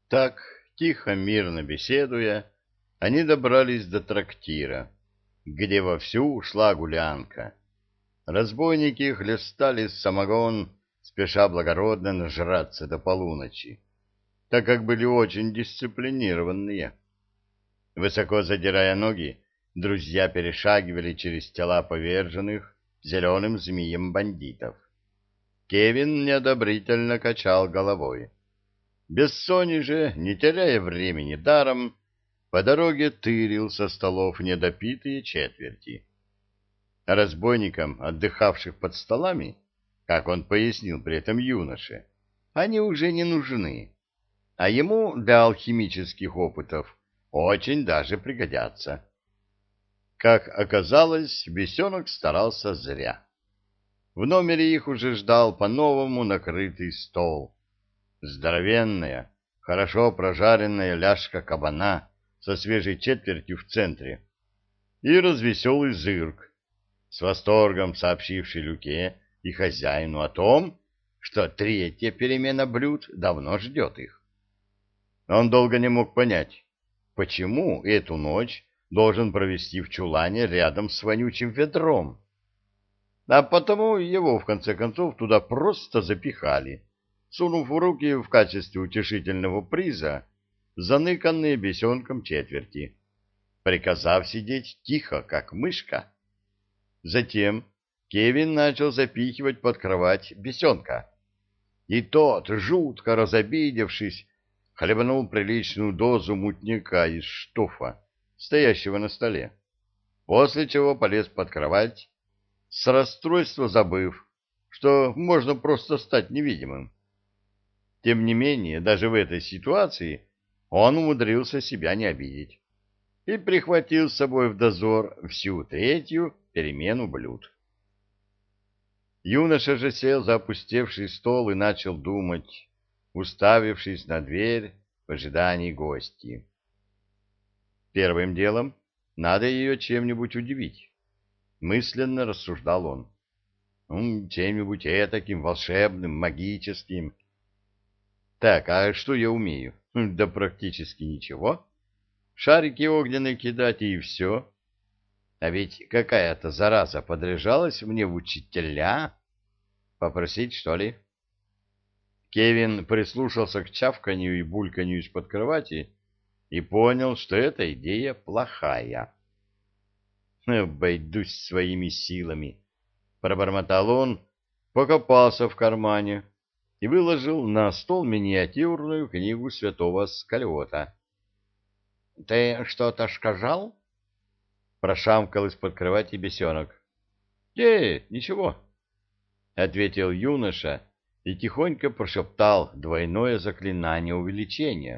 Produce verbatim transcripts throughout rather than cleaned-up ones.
Так, тихо, мирно беседуя, они добрались до трактира, где вовсю шла гулянка. Разбойники хлестали самогон, спеша благородно нажраться до полуночи, так как были очень дисциплинированные. Высоко задирая ноги, друзья перешагивали через тела поверженных зеленым змеем бандитов. Кевин неодобрительно качал головой. Бессоний же, не теряя времени даром, по дороге тырил со столов недопитые четверти. Разбойникам, отдыхавших под столами, как он пояснил при этом юноше, они уже не нужны, а ему для алхимических опытов очень даже пригодятся. Как оказалось, бесенок старался зря. В номере их уже ждал по-новому накрытый стол. Здоровенная, хорошо прожаренная ляжка кабана со свежей четвертью в центре и развеселый зырк, с восторгом сообщивший Люке и хозяину о том, что третья перемена блюд давно ждет их. Он долго не мог понять, почему эту ночь должен провести в чулане рядом с вонючим ведром. А потому его, в конце концов, туда просто запихали, сунув в руки в качестве утешительного приза заныканные бесенком четверти, приказав сидеть тихо, как мышка. Затем Кевин начал запихивать под кровать бесенка, и тот, жутко разобидевшись, хлебнул приличную дозу мутняка из штофа, стоящего на столе, после чего полез под кровать, с расстройства забыв, что можно просто стать невидимым. Тем не менее, даже в этой ситуации он умудрился себя не обидеть и прихватил с собой в дозор всю третью перемену блюд. Юноша же сел за опустевший стол и начал думать, уставившись на дверь в ожидании гостьи. Первым делом надо ее чем-нибудь удивить, мысленно рассуждал он. Ну, чем-нибудь этаким волшебным, магическим. Так, а что я умею? Да практически ничего. Шарики огненные кидать и все. А ведь какая-то зараза подряжалась мне в учителя. Попросить, что ли? Кевин прислушался к чавканью и бульканью из-под кровати и понял, что эта идея плохая. «Обойдусь своими силами», — пробормотал он, покопался в кармане и выложил на стол миниатюрную книгу святого Скалиота. — Ты что-то сказал? — прошамкал из-под кровати бесенок. — Нет, ничего, — ответил юноша и тихонько прошептал двойное заклинание увеличения.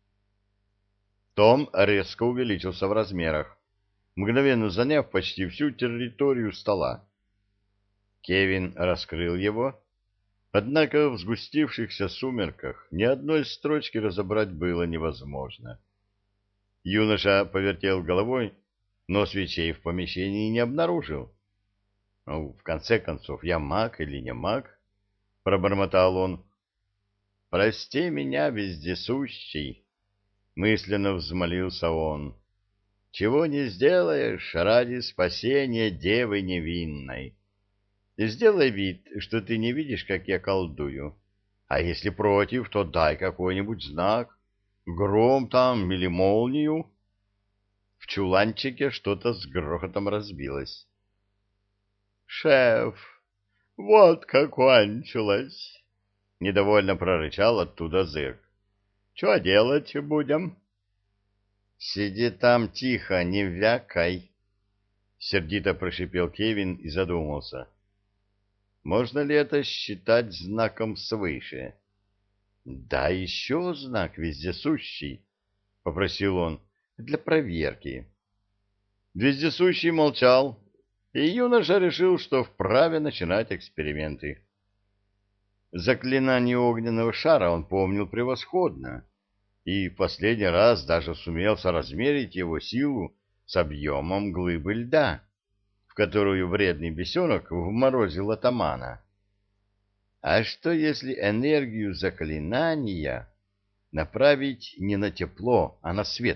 Том резко увеличился в размерах, мгновенно заняв почти всю территорию стола. Кевин раскрыл его, однако в сгустившихся сумерках ни одной строчки разобрать было невозможно. Юноша повертел головой, но свечей в помещении не обнаружил. Ну, в конце концов, я маг или не маг? — пробормотал он. — Прости меня, вездесущий, — мысленно взмолился он. — Чего не сделаешь ради спасения девы невинной. Сделай вид, что ты не видишь, как я колдую. А если против, то дай какой-нибудь знак. Гром там или молнию. В чуланчике что-то с грохотом разбилось. — Шеф, вот как кончилось! — недовольно прорычал оттуда зырк. — Что делать будем? — Сиди там тихо, не вякай! — сердито прошипел Кевин и задумался. — Можно ли это считать знаком свыше? — Да еще знак вездесущий, — попросил он, — для проверки. Вездесущий молчал, и юноша решил, что вправе начинать эксперименты. Заклинание огненного шара он помнил превосходно, и в последний раз даже сумел соразмерить его силу с объемом глыбы льда, в которую вредный бесенок вморозил атамана. А что, если энергию заклинания направить не на тепло, а на свет.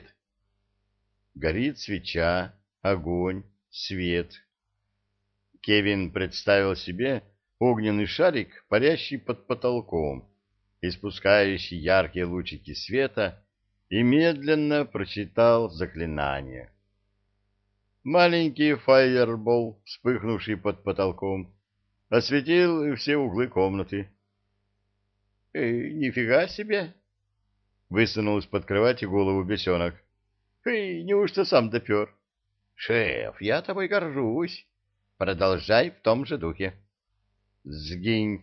Горит свеча, огонь, свет. Кевин представил себе огненный шарик, парящий под потолком, испускающий яркие лучики света, и медленно прочитал заклинание. Маленький фаербол, вспыхнувший под потолком, осветил все углы комнаты. «Э, нифига себе!» — высунул из-под кровати голову бесенок. «Э, неужто сам допер?» «Шеф, я тобой горжусь. Продолжай в том же духе». «Сгинь!»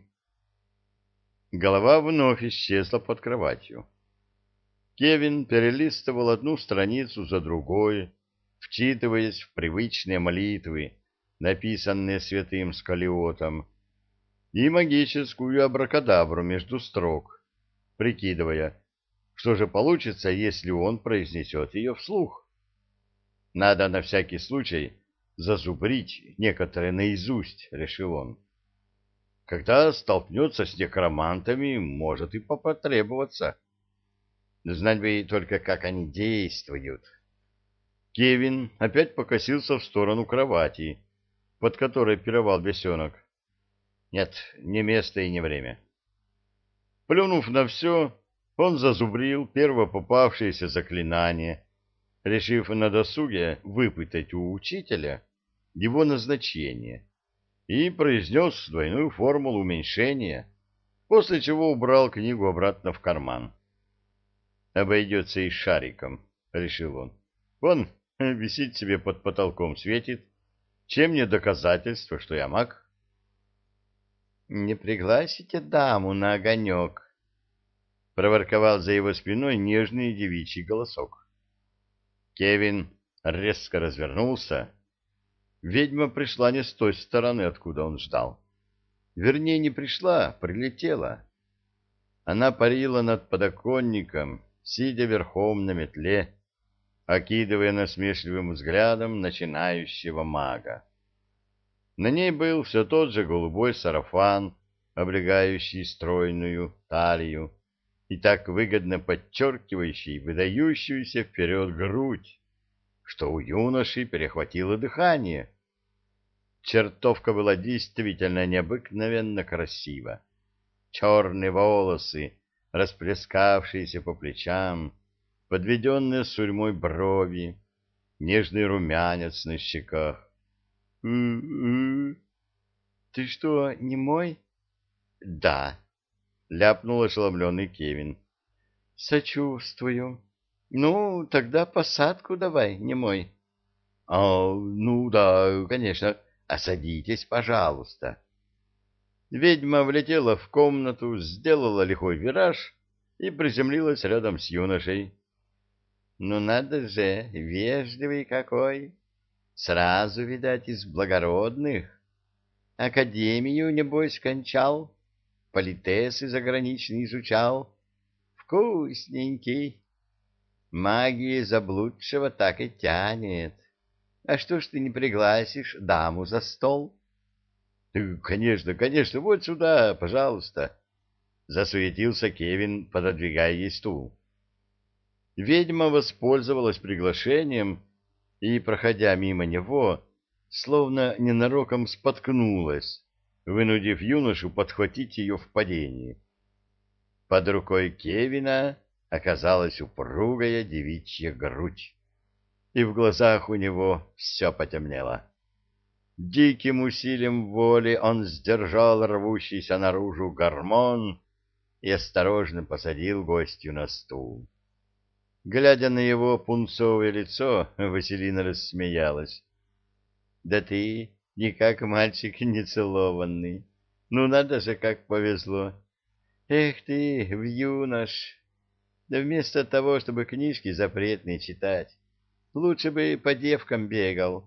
Голова вновь исчезла под кроватью. Кевин перелистывал одну страницу за другой, вчитываясь в привычные молитвы, написанные святым Сколиотом, и магическую абракадабру между строк, прикидывая, что же получится, если он произнесет ее вслух. Надо на всякий случай зазубрить некоторые наизусть, решил он. Когда столкнется с некромантами, может и потребоваться. Знать бы только, как они действуют. Кевин опять покосился в сторону кровати, под которой пировал бесенок. Нет, не место и не время. Плюнув на все, он зазубрил первое попавшееся заклинание, решив на досуге выпытать у учителя его назначение, и произнес двойную формулу уменьшения, после чего убрал книгу обратно в карман. «Обойдется и шариком», — решил он. «Вон, висит себе под потолком, светит. Чем не доказательство, что я маг?» «Не пригласите даму на огонек?» — проворковал за его спиной нежный девичий голосок. Кевин резко развернулся. Ведьма пришла не с той стороны, откуда он ждал. Вернее, не пришла, прилетела. Она парила над подоконником, сидя верхом на метле, окидывая насмешливым взглядом начинающего мага. На ней был все тот же голубой сарафан, облегающий стройную талию и так выгодно подчеркивающий выдающуюся вперед грудь, что у юноши перехватило дыхание. Чертовка была действительно необыкновенно красива. Черные волосы, расплескавшиеся по плечам, подведенные сурьмой брови, нежный румянец на щеках. «У-у-у! Ты что, не мой?» «Да», — ляпнул ошеломленный Кевин. «Сочувствую. Ну, тогда посадку давай, не мой». «А, ну да, конечно. А садитесь, пожалуйста». Ведьма влетела в комнату, сделала лихой вираж и приземлилась рядом с юношей. «Ну надо же, вежливый какой! Сразу, видать, из благородных. Академию, небось, кончал, политесы заграничные изучал. Вкусненький. Магии заблудшего так и тянет. А что ж ты не пригласишь даму за стол?» «Конечно, конечно, вот сюда, пожалуйста», — засуетился Кевин, пододвигая ей стул. Ведьма воспользовалась приглашением и, проходя мимо него, словно ненароком споткнулась, вынудив юношу подхватить ее в падении. Под рукой Кевина оказалась упругая девичья грудь, и в глазах у него все потемнело. Диким усилием воли он сдержал рвущийся наружу гормон и осторожно посадил гостью на стул. Глядя на его пунцовое лицо, Василина рассмеялась. — Да ты никак мальчик нецелованный. Ну, надо же, как повезло. Эх ты, вьюнош! Да вместо того, чтобы книжки запретные читать, лучше бы по девкам бегал.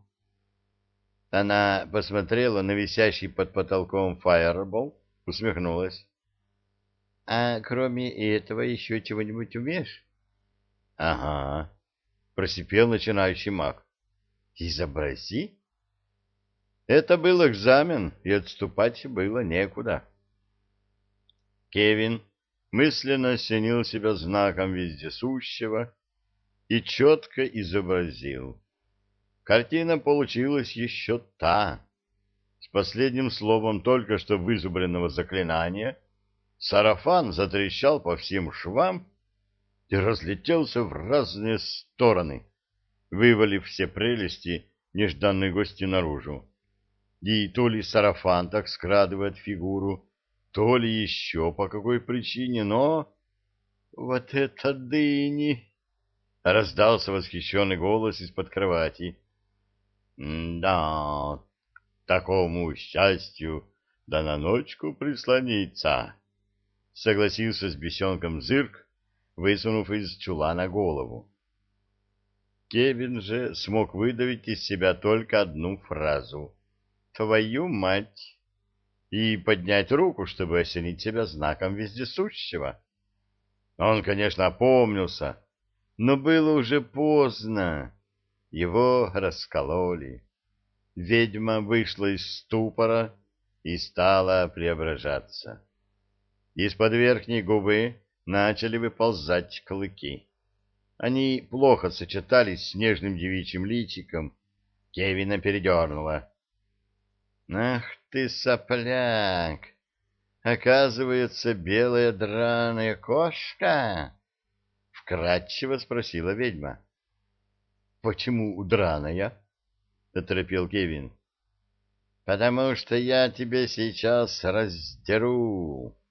Она посмотрела на висящий под потолком фаербол, усмехнулась. — А кроме этого еще чего-нибудь умеешь? — Ага, — просипел начинающий маг. — Изобрази. Это был экзамен, и отступать было некуда. Кевин мысленно осенил себя знаком вездесущего и четко изобразил. Картина получилась еще та. С последним словом только что вызубренного заклинания сарафан затрещал по всем швам и разлетелся в разные стороны, вывалив все прелести нежданной гости наружу. И то ли сарафан так скрадывает фигуру, то ли еще по какой причине, но... «Вот это дыни!» — раздался восхищенный голос из-под кровати. «Да, такому счастью, да на ночку прислониться!» — согласился с бесенком Зырк, высунув из чулана голову. Кевин же смог выдавить из себя только одну фразу: «Твою мать!» и поднять руку, чтобы осенить себя знаком вездесущего. Он, конечно, опомнился, но было уже поздно. Его раскололи. Ведьма вышла из ступора и стала преображаться. Из-под верхней губы начали выползать клыки. Они плохо сочетались с нежным девичьим личиком. Кевина передернуло. «Ах ты, сопляк! Оказывается, белая драная кошка?» — вкратчиво спросила ведьма. «Почему драная?» — оторопел Кевин. «Потому что я тебе сейчас раздеру!»